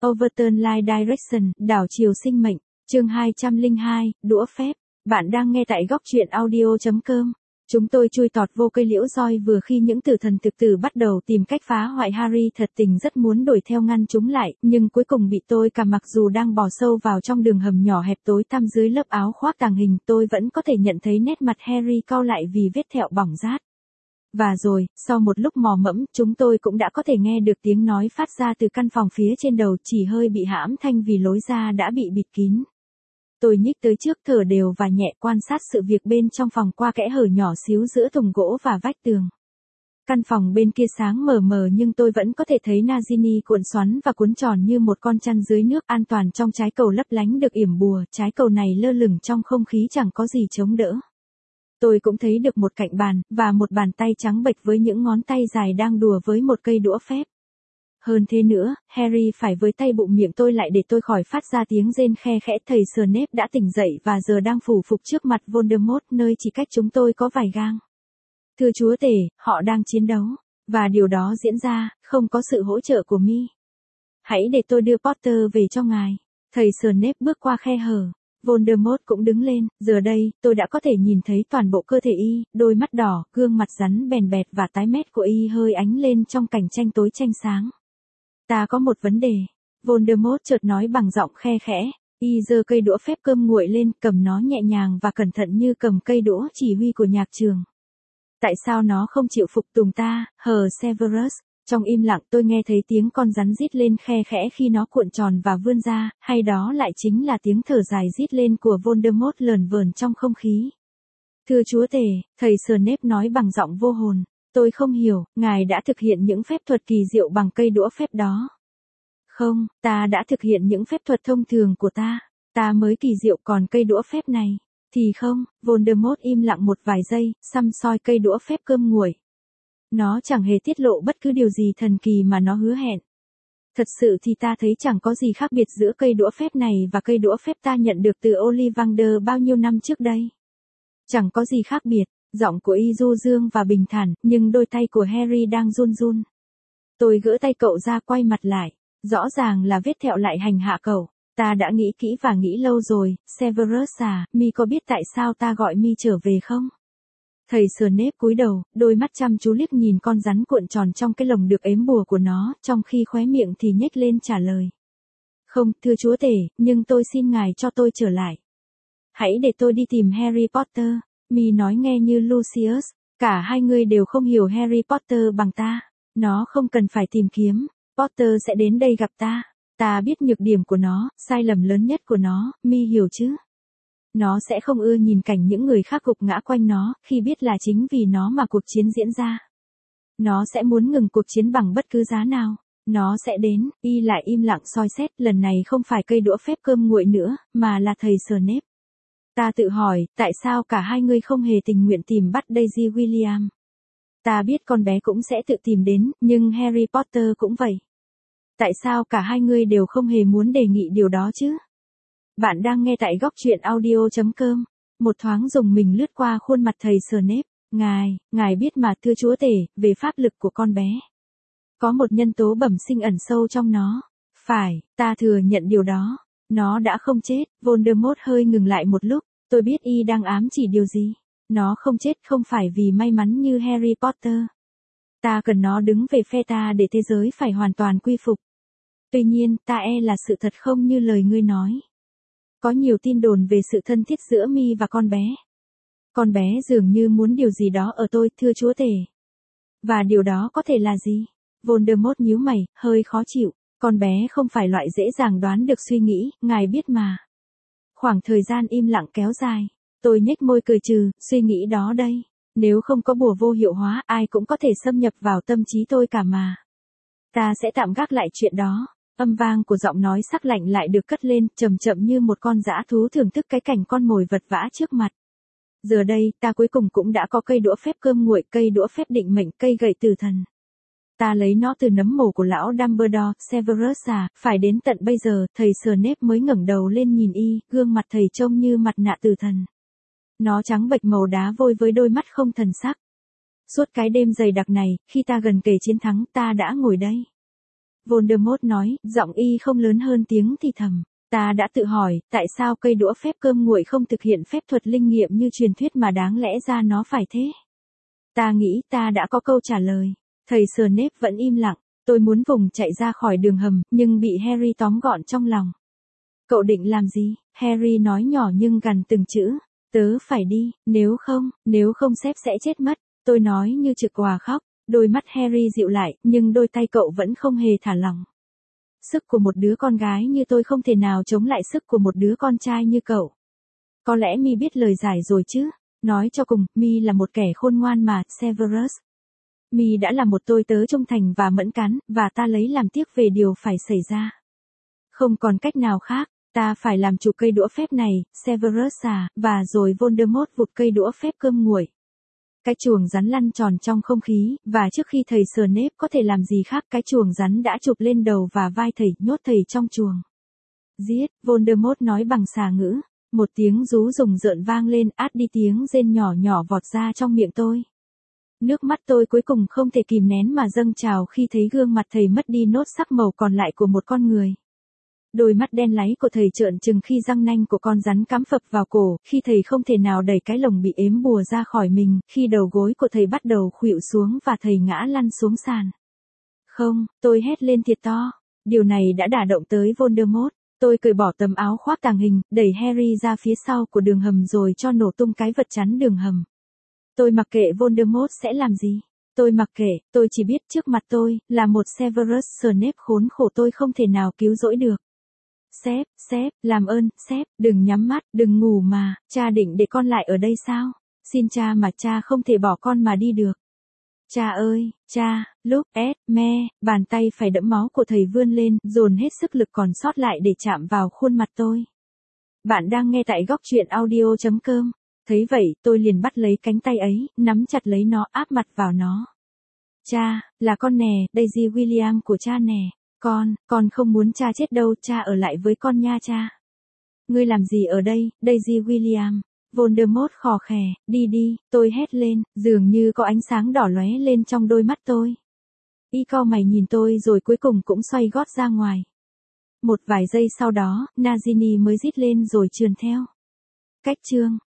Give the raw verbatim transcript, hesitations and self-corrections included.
Overturn Life Direction, đảo chiều sinh mệnh, chương hai trăm lẻ hai, đũa phép. Bạn đang nghe tại góc truyện audio chấm com. Chúng tôi chui tọt vô cây liễu roi vừa khi những tử thần thực tử bắt đầu tìm cách phá hoại Harry, thật tình rất muốn đuổi theo ngăn chúng lại, nhưng cuối cùng bị tôi cả. Mặc dù đang bò sâu vào trong đường hầm nhỏ hẹp tối tăm dưới lớp áo khoác tàng hình, tôi vẫn có thể nhận thấy nét mặt Harry cau lại vì vết thẹo bỏng rát. Và rồi, sau một lúc mò mẫm, chúng tôi cũng đã có thể nghe được tiếng nói phát ra từ căn phòng phía trên đầu, chỉ hơi bị hãm thanh vì lối ra đã bị bịt kín. Tôi nhích tới trước, thở đều và nhẹ, quan sát sự việc bên trong phòng qua kẽ hở nhỏ xíu giữa thùng gỗ và vách tường. Căn phòng bên kia sáng mờ mờ nhưng tôi vẫn có thể thấy Nagini cuộn xoắn và cuốn tròn như một con chăn dưới nước, an toàn trong trái cầu lấp lánh được yểm bùa. Trái cầu này lơ lửng trong không khí, chẳng có gì chống đỡ. Tôi cũng thấy được một cạnh bàn, và một bàn tay trắng bệch với những ngón tay dài đang đùa với một cây đũa phép. Hơn thế nữa, Harry phải với tay bụng miệng tôi lại để tôi khỏi phát ra tiếng rên khe khẽ. Thầy Snape đã tỉnh dậy và giờ đang phủ phục trước mặt Voldemort, nơi chỉ cách chúng tôi có vài gang. Thưa chúa tể, họ đang chiến đấu, và điều đó diễn ra, không có sự hỗ trợ của mi. Hãy để tôi đưa Potter về cho ngài. Thầy Snape bước qua khe hở. Voldemort cũng đứng lên, giờ đây, tôi đã có thể nhìn thấy toàn bộ cơ thể y, đôi mắt đỏ, gương mặt rắn bèn bẹt và tái mét của y hơi ánh lên trong cảnh tranh tối tranh sáng. Ta có một vấn đề, Voldemort chợt nói bằng giọng khe khẽ, y giơ cây đũa phép cơm nguội lên, cầm nó nhẹ nhàng và cẩn thận như cầm cây đũa chỉ huy của nhạc trường. Tại sao nó không chịu phục tùng ta, hờ Severus? Trong im lặng tôi nghe thấy tiếng con rắn rít lên khe khẽ khi nó cuộn tròn và vươn ra, hay đó lại chính là tiếng thở dài rít lên của Voldemort lờn vờn trong không khí. Thưa chúa tể, thầy Snape nói bằng giọng vô hồn, tôi không hiểu, ngài đã thực hiện những phép thuật kỳ diệu bằng cây đũa phép đó. Không, ta đã thực hiện những phép thuật thông thường của ta, ta mới kỳ diệu, còn cây đũa phép này thì không. Voldemort im lặng một vài giây, săm soi cây đũa phép cơm nguội. Nó chẳng hề tiết lộ bất cứ điều gì thần kỳ mà nó hứa hẹn. Thật sự thì ta thấy chẳng có gì khác biệt giữa cây đũa phép này và cây đũa phép ta nhận được từ Ollivander bao nhiêu năm trước đây. Chẳng có gì khác biệt, giọng của y du dương và bình thản, nhưng đôi tay của Harry đang run run. Tôi gỡ tay cậu ra, quay mặt lại. Rõ ràng là vết thẹo lại hành hạ cậu. Ta đã nghĩ kỹ và nghĩ lâu rồi, Severus à, mi có biết tại sao ta gọi mi trở về không? Thầy Snape cúi đầu, đôi mắt chăm chú liếc nhìn con rắn cuộn tròn trong cái lồng được ếm bùa của nó, trong khi khóe miệng thì nhếch lên trả lời. Không, thưa chúa tể, nhưng tôi xin ngài cho tôi trở lại. Hãy để tôi đi tìm Harry Potter. Mi nói nghe như Lucius, cả hai người đều không hiểu Harry Potter bằng ta. Nó không cần phải tìm kiếm, Potter sẽ đến đây gặp ta. Ta biết nhược điểm của nó, sai lầm lớn nhất của nó, mi hiểu chứ? Nó sẽ không ưa nhìn cảnh những người khác gục ngã quanh nó, khi biết là chính vì nó mà cuộc chiến diễn ra. Nó sẽ muốn ngừng cuộc chiến bằng bất cứ giá nào. Nó sẽ đến, y lại im lặng soi xét, lần này không phải cây đũa phép cơm nguội nữa, mà là thầy Snape. Ta tự hỏi, tại sao cả hai người không hề tình nguyện tìm bắt Daisy William? Ta biết con bé cũng sẽ tự tìm đến, nhưng Harry Potter cũng vậy. Tại sao cả hai người đều không hề muốn đề nghị điều đó chứ? Bạn đang nghe tại góc truyện audio chấm com. Một thoáng dùng mình lướt qua khuôn mặt thầy Snape. Ngài, ngài biết mà thưa chúa tể, về pháp lực của con bé. Có một nhân tố bẩm sinh ẩn sâu trong nó. Phải, ta thừa nhận điều đó. Nó đã không chết. Voldemort hơi ngừng lại một lúc. Tôi biết y đang ám chỉ điều gì. Nó không chết không phải vì may mắn như Harry Potter. Ta cần nó đứng về phe ta để thế giới phải hoàn toàn quy phục. Tuy nhiên, ta e là sự thật không như lời ngươi nói. Có nhiều tin đồn về sự thân thiết giữa mi và con bé. Con bé dường như muốn điều gì đó ở tôi, thưa chúa tể. Và điều đó có thể là gì? Voldemort nhíu mày, hơi khó chịu. Con bé không phải loại dễ dàng đoán được suy nghĩ, ngài biết mà. Khoảng thời gian im lặng kéo dài. Tôi nhếch môi cười trừ, suy nghĩ đó đây. Nếu không có bùa vô hiệu hóa, ai cũng có thể xâm nhập vào tâm trí tôi cả mà. Ta sẽ tạm gác lại chuyện đó. Âm vang của giọng nói sắc lạnh lại được cất lên, chậm chậm như một con dã thú thưởng thức cái cảnh con mồi vật vã trước mặt. Giờ đây, ta cuối cùng cũng đã có cây đũa phép cơm nguội, cây đũa phép định mệnh, cây gậy tử thần. Ta lấy nó từ nấm mồ của lão Dumbledore. Severus à, phải đến tận bây giờ, thầy Snape mới ngẩng đầu lên nhìn y, gương mặt thầy trông như mặt nạ tử thần. Nó trắng bệch màu đá vôi với đôi mắt không thần sắc. Suốt cái đêm dày đặc này, khi ta gần kề chiến thắng, ta đã ngồi đây. Voldemort nói, giọng y không lớn hơn tiếng thì thầm. Ta đã tự hỏi, tại sao cây đũa phép cơm nguội không thực hiện phép thuật linh nghiệm như truyền thuyết mà đáng lẽ ra nó phải thế? Ta nghĩ ta đã có câu trả lời. Thầy Snape vẫn im lặng, tôi muốn vùng chạy ra khỏi đường hầm, nhưng bị Harry tóm gọn trong lòng. Cậu định làm gì? Harry nói nhỏ nhưng gằn từng chữ. Tớ phải đi, nếu không, nếu không sếp sẽ chết mất. Tôi nói như trực òa khóc, đôi mắt Harry dịu lại, nhưng đôi tay cậu vẫn không hề thả lỏng. Sức của một đứa con gái như tôi không thể nào chống lại sức của một đứa con trai như cậu. Có lẽ Mi biết lời giải rồi chứ. Nói cho cùng, Mi là một kẻ khôn ngoan mà, Severus. Mi đã là một tôi tớ trung thành và mẫn cán, và ta lấy làm tiếc về điều phải xảy ra. Không còn cách nào khác, ta phải làm chủ cây đũa phép này, Severus à, và rồi Voldemort vụt cây đũa phép cơm nguội. Cái chuồng rắn lăn tròn trong không khí, và trước khi thầy Snape có thể làm gì khác, cái chuồng rắn đã chụp lên đầu và vai thầy, nhốt thầy trong chuồng. Giết, Voldemort nói bằng xà ngữ. Một tiếng rú rùng rợn vang lên, át đi tiếng rên nhỏ nhỏ vọt ra trong miệng tôi. Nước mắt tôi cuối cùng không thể kìm nén mà dâng trào khi thấy gương mặt thầy mất đi nốt sắc màu còn lại của một con người. Đôi mắt đen láy của thầy trợn trừng khi răng nanh của con rắn cắm phập vào cổ, khi thầy không thể nào đẩy cái lồng bị ếm bùa ra khỏi mình, khi đầu gối của thầy bắt đầu khuỵu xuống và thầy ngã lăn xuống sàn. Không, tôi hét lên thiệt to. Điều này đã đả động tới Voldemort. Tôi cởi bỏ tấm áo khoác tàng hình, đẩy Harry ra phía sau của đường hầm rồi cho nổ tung cái vật chắn đường hầm. Tôi mặc kệ Voldemort sẽ làm gì. Tôi mặc kệ, tôi chỉ biết trước mặt tôi, là một Severus Snape khốn khổ tôi không thể nào cứu rỗi được. Sếp, sếp, làm ơn, sếp, đừng nhắm mắt, đừng ngủ mà, cha định để con lại ở đây sao? Xin cha mà cha không thể bỏ con mà đi được. Cha ơi, cha, lúc, ét, me, bàn tay phải đẫm máu của thầy vươn lên, dồn hết sức lực còn sót lại để chạm vào khuôn mặt tôi. Bạn đang nghe tại góc truyện audio chấm com. Thấy vậy, tôi liền bắt lấy cánh tay ấy, nắm chặt lấy nó, áp mặt vào nó. Cha, là con nè, Daisy William của cha nè. Con, con không muốn cha chết đâu, cha ở lại với con nha cha. Ngươi làm gì ở đây, Daisy William? Voldemort khò khè, đi đi, tôi hét lên, dường như có ánh sáng đỏ lóe lên trong đôi mắt tôi. Y cau mày nhìn tôi rồi cuối cùng cũng xoay gót ra ngoài. Một vài giây sau đó, Nagini mới rít lên rồi trườn theo. Cách chương